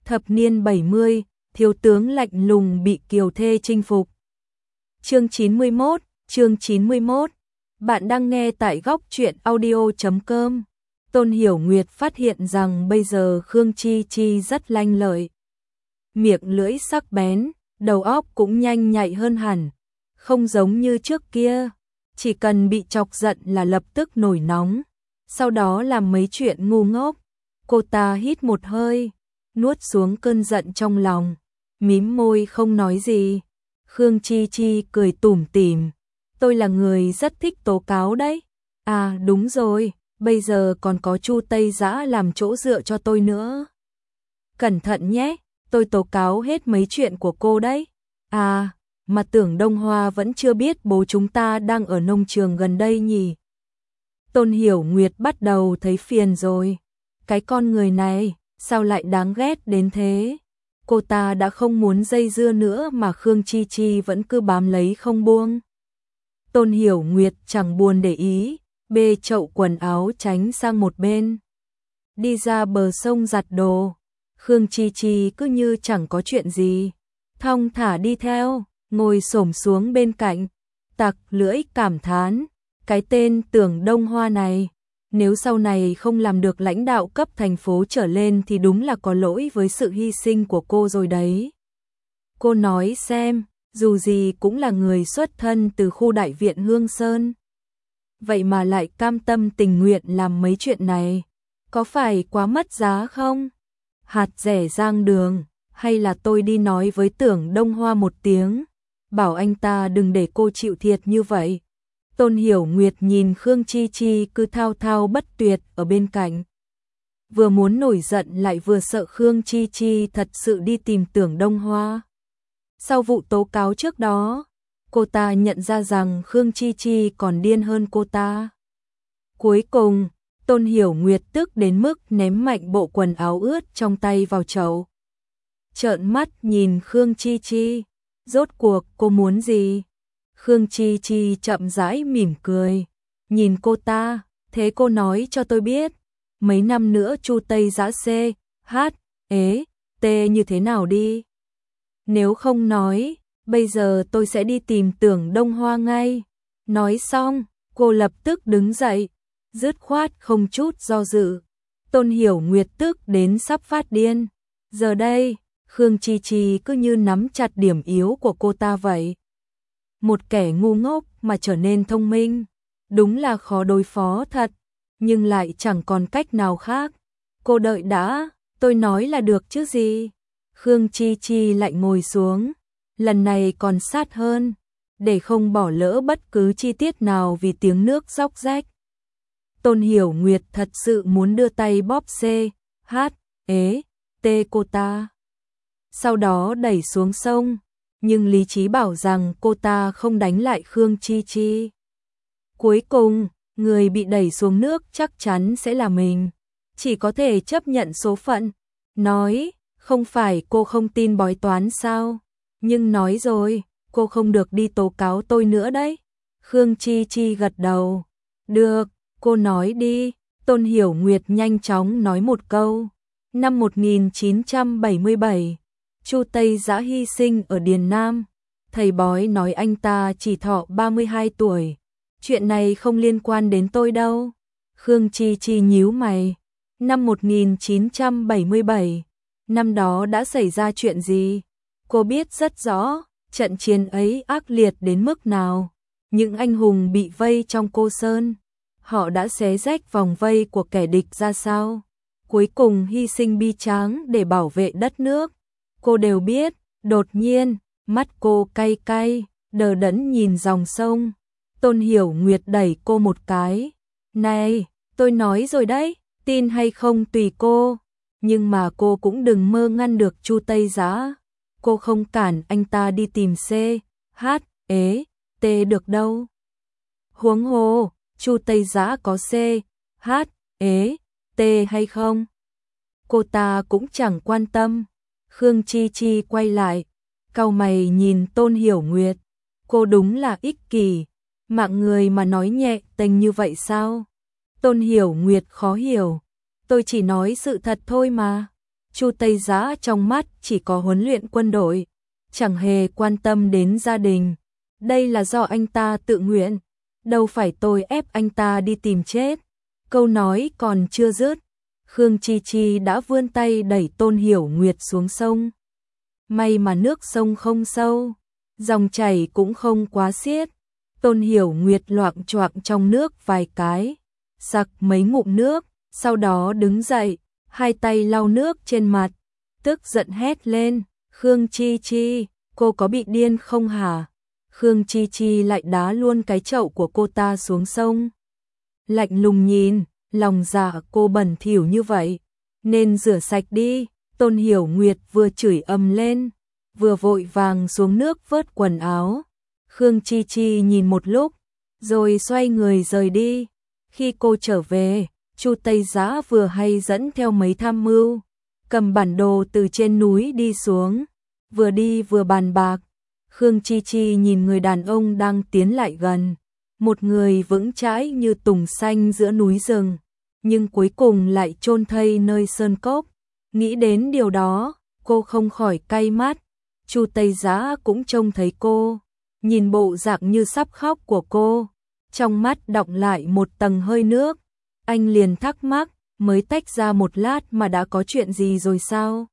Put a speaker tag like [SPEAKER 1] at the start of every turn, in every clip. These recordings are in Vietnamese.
[SPEAKER 1] Thập niên 70, thiếu tướng lạnh lùng bị kiều thê chinh phục. Chương 91. Bạn đang nghe tại góc truyện audio.com. Tôn Hiểu Nguyệt phát hiện rằng bây giờ Khương Chi Chi rất lanh lợi. Miệng lưỡi sắc bén, đầu óc cũng nhanh nhạy hơn hẳn. Không giống như trước kia, chỉ cần bị chọc giận là lập tức nổi nóng. Sau đó làm mấy chuyện ngu ngốc. Cô ta hít một hơi, nuốt xuống cơn giận trong lòng, mím môi không nói gì. Khương Chi Chi cười tủm tỉm. Tôi là người rất thích tố cáo đấy. À đúng rồi, bây giờ còn có Chu Tây Dã làm chỗ dựa cho tôi nữa. Cẩn thận nhé, tôi tố cáo hết mấy chuyện của cô đấy. À, mà Tưởng Đông Hoa vẫn chưa biết bố chúng ta đang ở nông trường gần đây nhỉ. Tôn Hiểu Nguyệt bắt đầu thấy phiền rồi. Cái con người này, sao lại đáng ghét đến thế? Cô ta đã không muốn dây dưa nữa mà Khương Chi Chi vẫn cứ bám lấy không buông. Tôn Hiểu Nguyệt chẳng buồn để ý, bê chậu quần áo tránh sang một bên. Đi ra bờ sông giặt đồ. Khương Chi Chi cứ như chẳng có chuyện gì. Thong thả đi theo, ngồi xổm xuống bên cạnh. Tặc lưỡi cảm thán. Cái tên Tưởng Đông Hoa này, nếu sau này không làm được lãnh đạo cấp thành phố trở lên thì đúng là có lỗi với sự hy sinh của cô rồi đấy. Cô nói xem, dù gì cũng là người xuất thân từ khu đại viện Hương Sơn. Vậy mà lại cam tâm tình nguyện làm mấy chuyện này, có phải quá mất giá không? Hạt rẻ rang đường, hay là tôi đi nói với Tưởng Đông Hoa một tiếng, bảo anh ta đừng để cô chịu thiệt như vậy. Tôn Hiểu Nguyệt nhìn Khương Chi Chi cứ thao thao bất tuyệt ở bên cạnh. Vừa muốn nổi giận lại vừa sợ Khương Chi Chi thật sự đi tìm Tưởng Đông Hoa. Sau vụ tố cáo trước đó, cô ta nhận ra rằng Khương Chi Chi còn điên hơn cô ta. Cuối cùng, Tôn Hiểu Nguyệt tức đến mức ném mạnh bộ quần áo ướt trong tay vào chậu. Trợn mắt nhìn Khương Chi Chi, rốt cuộc cô muốn gì? Khương Chi Chi chậm rãi mỉm cười, nhìn cô ta, thế cô nói cho tôi biết, mấy năm nữa Chu Tây Dã C, H, ế, T như thế nào đi? Nếu không nói, bây giờ tôi sẽ đi tìm Tưởng Đông Hoa ngay. Nói xong, cô lập tức đứng dậy, dứt khoát không chút do dự. Tôn Hiểu Nguyệt tức đến sắp phát điên. Giờ đây, Khương Chi Chi cứ như nắm chặt điểm yếu của cô ta vậy. Một kẻ ngu ngốc mà trở nên thông minh, đúng là khó đối phó thật, nhưng lại chẳng còn cách nào khác. Cô đợi đã, tôi nói là được chứ gì. Khương Chi Chi lại ngồi xuống, lần này còn sát hơn, để không bỏ lỡ bất cứ chi tiết nào vì tiếng nước róc rách. Tôn Hiểu Nguyệt thật sự muốn đưa tay bóp C, H, ế, T cô ta. Sau đó đẩy xuống sông. Nhưng lý trí bảo rằng cô ta không đánh lại Khương Chi Chi. Cuối cùng, người bị đẩy xuống nước chắc chắn sẽ là mình. Chỉ có thể chấp nhận số phận. Nói, không phải cô không tin bói toán sao? Nhưng nói rồi, cô không được đi tố cáo tôi nữa đấy. Khương Chi Chi gật đầu. Được, cô nói đi. Tôn Hiểu Nguyệt nhanh chóng nói một câu. Năm 1977. Chu Tây Dã hy sinh ở Điền Nam. Thầy bói nói anh ta chỉ thọ 32 tuổi. Chuyện này không liên quan đến tôi đâu. Khương Chi Chi nhíu mày. Năm 1977, năm đó đã xảy ra chuyện gì? Cô biết rất rõ, trận chiến ấy ác liệt đến mức nào. Những anh hùng bị vây trong Cô Sơn, họ đã xé rách vòng vây của kẻ địch ra sao? Cuối cùng hy sinh bi tráng để bảo vệ đất nước. Cô đều biết. Đột nhiên, mắt cô cay cay, đờ đẫn nhìn dòng sông. Tôn Hiểu Nguyệt đẩy cô một cái. Này, tôi nói rồi đấy, tin hay không tùy cô. Nhưng mà cô cũng đừng mơ ngăn được Chu Tây Dã. Cô không cản anh ta đi tìm C, H, ế, T được đâu. Huống hồ, Chu Tây Dã có C, H, ế, T hay không? Cô ta cũng chẳng quan tâm. Khương Chi Chi quay lại, cau mày nhìn Tôn Hiểu Nguyệt. Cô đúng là ích kỷ, mạng người mà nói nhẹ tênh như vậy sao? Tôn Hiểu Nguyệt khó hiểu. Tôi chỉ nói sự thật thôi mà. Chu Tây Giã trong mắt chỉ có huấn luyện quân đội, chẳng hề quan tâm đến gia đình. Đây là do anh ta tự nguyện, đâu phải tôi ép anh ta đi tìm chết. Câu nói còn chưa dứt, Khương Chi Chi đã vươn tay đẩy Tôn Hiểu Nguyệt xuống sông. May mà nước sông không sâu, dòng chảy cũng không quá xiết. Tôn Hiểu Nguyệt loạng choạng trong nước vài cái, sặc mấy ngụm nước, sau đó đứng dậy, hai tay lau nước trên mặt, tức giận hét lên, Khương Chi Chi, cô có bị điên không hả? Khương Chi Chi lại đá luôn cái chậu của cô ta xuống sông. Lạnh lùng nhìn, lòng dạ cô bẩn thỉu như vậy, nên rửa sạch đi. Tôn Hiểu Nguyệt vừa chửi ầm lên, vừa vội vàng xuống nước vớt quần áo. Khương Chi Chi nhìn một lúc, rồi xoay người rời đi. Khi cô trở về, Chu Tây Giã vừa hay dẫn theo mấy tham mưu, cầm bản đồ từ trên núi đi xuống, vừa đi vừa bàn bạc. Khương Chi Chi nhìn người đàn ông đang tiến lại gần, một người vững chãi như tùng xanh giữa núi rừng, nhưng cuối cùng lại chôn thây nơi sơn cốc. Nghĩ đến điều đó, cô không khỏi cay mắt. Chu Tây Giã cũng trông thấy cô, nhìn bộ dạng như sắp khóc của cô, trong mắt đọng lại một tầng hơi nước. Anh liền thắc mắc, mới tách ra một lát mà đã có chuyện gì rồi sao?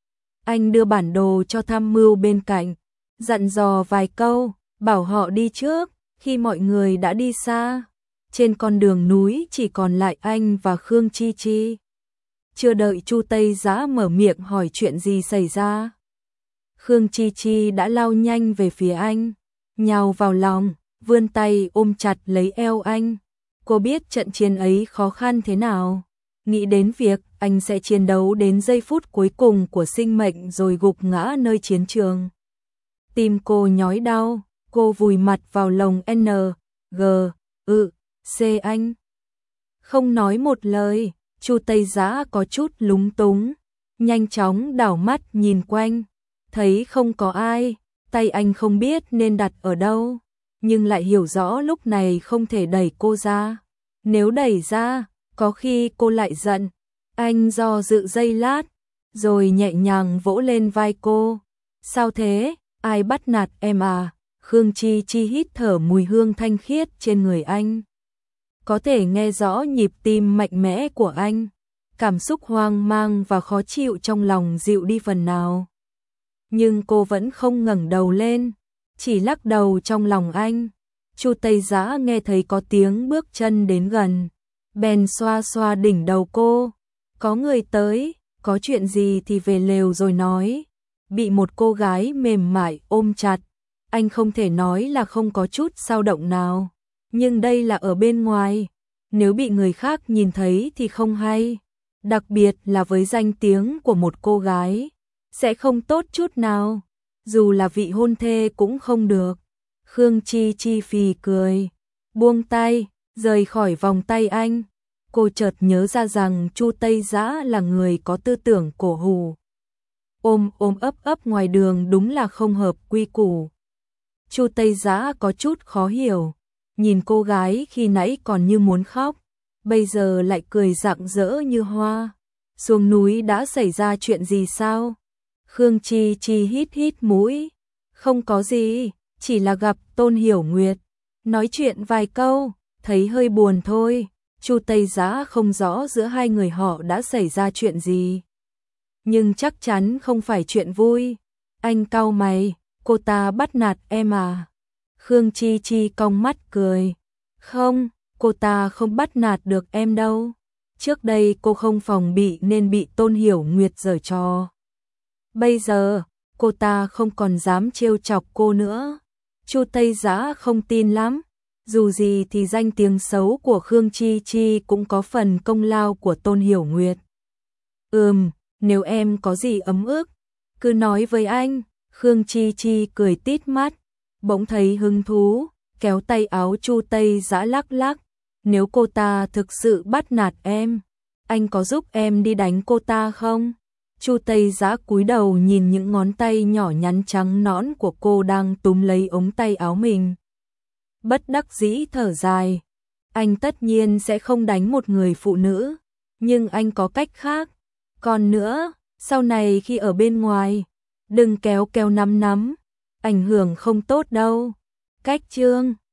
[SPEAKER 1] Anh đưa bản đồ cho tham mưu bên cạnh, dặn dò vài câu, bảo họ đi trước. Khi mọi người đã đi xa, trên con đường núi chỉ còn lại anh và Khương Chi Chi. Chưa đợi Chu Tây Giã mở miệng hỏi chuyện gì xảy ra, Khương Chi Chi đã lao nhanh về phía anh, nhào vào lòng, vươn tay ôm chặt lấy eo anh. Cô biết trận chiến ấy khó khăn thế nào, nghĩ đến việc anh sẽ chiến đấu đến giây phút cuối cùng của sinh mệnh rồi gục ngã nơi chiến trường. Tim cô nhói đau, cô vùi mặt vào lồng C anh. Không nói một lời. Chu Tây Giã có chút lúng túng, nhanh chóng đảo mắt nhìn quanh, thấy không có ai, tay anh không biết nên đặt ở đâu, nhưng lại hiểu rõ lúc này không thể đẩy cô ra. Nếu đẩy ra, có khi cô lại giận. Anh do dự giây lát, rồi nhẹ nhàng vỗ lên vai cô. Sao thế, ai bắt nạt em à? Khương Chi Chi hít thở mùi hương thanh khiết trên người anh, có thể nghe rõ nhịp tim mạnh mẽ của anh. Cảm xúc hoang mang và khó chịu trong lòng dịu đi phần nào. Nhưng cô vẫn không ngẩng đầu lên, chỉ lắc đầu trong lòng anh. Chu Tây Giã nghe thấy có tiếng bước chân đến gần, bèn xoa xoa đỉnh đầu cô. Có người tới, có chuyện gì thì về lều rồi nói. Bị một cô gái mềm mại ôm chặt, anh không thể nói là không có chút dao động nào. Nhưng đây là ở bên ngoài, nếu bị người khác nhìn thấy thì không hay, đặc biệt là với danh tiếng của một cô gái, sẽ không tốt chút nào, dù là vị hôn thê cũng không được. Khương Chi Chi phì cười, buông tay, rời khỏi vòng tay anh. Cô chợt nhớ ra rằng Chu Tây Giã là người có tư tưởng cổ hủ. Ôm ấp ngoài đường đúng là không hợp quy củ. Chu Tây Giã có chút khó hiểu, nhìn cô gái khi nãy còn như muốn khóc, bây giờ lại cười rạng rỡ như hoa. Xuống núi đã xảy ra chuyện gì sao? Khương Chi Chi hít hít mũi, không có gì, chỉ là gặp Tôn Hiểu Nguyệt, nói chuyện vài câu, thấy hơi buồn thôi. Chu Tây Giã không rõ giữa hai người họ đã xảy ra chuyện gì, nhưng chắc chắn không phải chuyện vui. Anh cau mày, cô ta bắt nạt em à? Khương Chi Chi cong mắt cười, không, cô ta không bắt nạt được em đâu. Trước đây cô không phòng bị nên bị Tôn Hiểu Nguyệt giở trò. Bây giờ, cô ta không còn dám trêu chọc cô nữa. Chu Tây Giã không tin lắm, dù gì thì danh tiếng xấu của Khương Chi Chi cũng có phần công lao của Tôn Hiểu Nguyệt. Nếu em có gì ấm ức, cứ nói với anh. Khương Chi Chi cười tít mắt, bỗng thấy hứng thú, kéo tay áo Chu Tây Giã lắc lắc. Nếu cô ta thực sự bắt nạt em, anh có giúp em đi đánh cô ta không? Chu Tây Giã cúi đầu nhìn những ngón tay nhỏ nhắn trắng nõn của cô đang túm lấy ống tay áo mình. Bất đắc dĩ thở dài, anh tất nhiên sẽ không đánh một người phụ nữ, nhưng anh có cách khác. Còn nữa, Sau này khi ở bên ngoài, đừng kéo kéo nắm nắm, ảnh hưởng không tốt đâu. Cách chương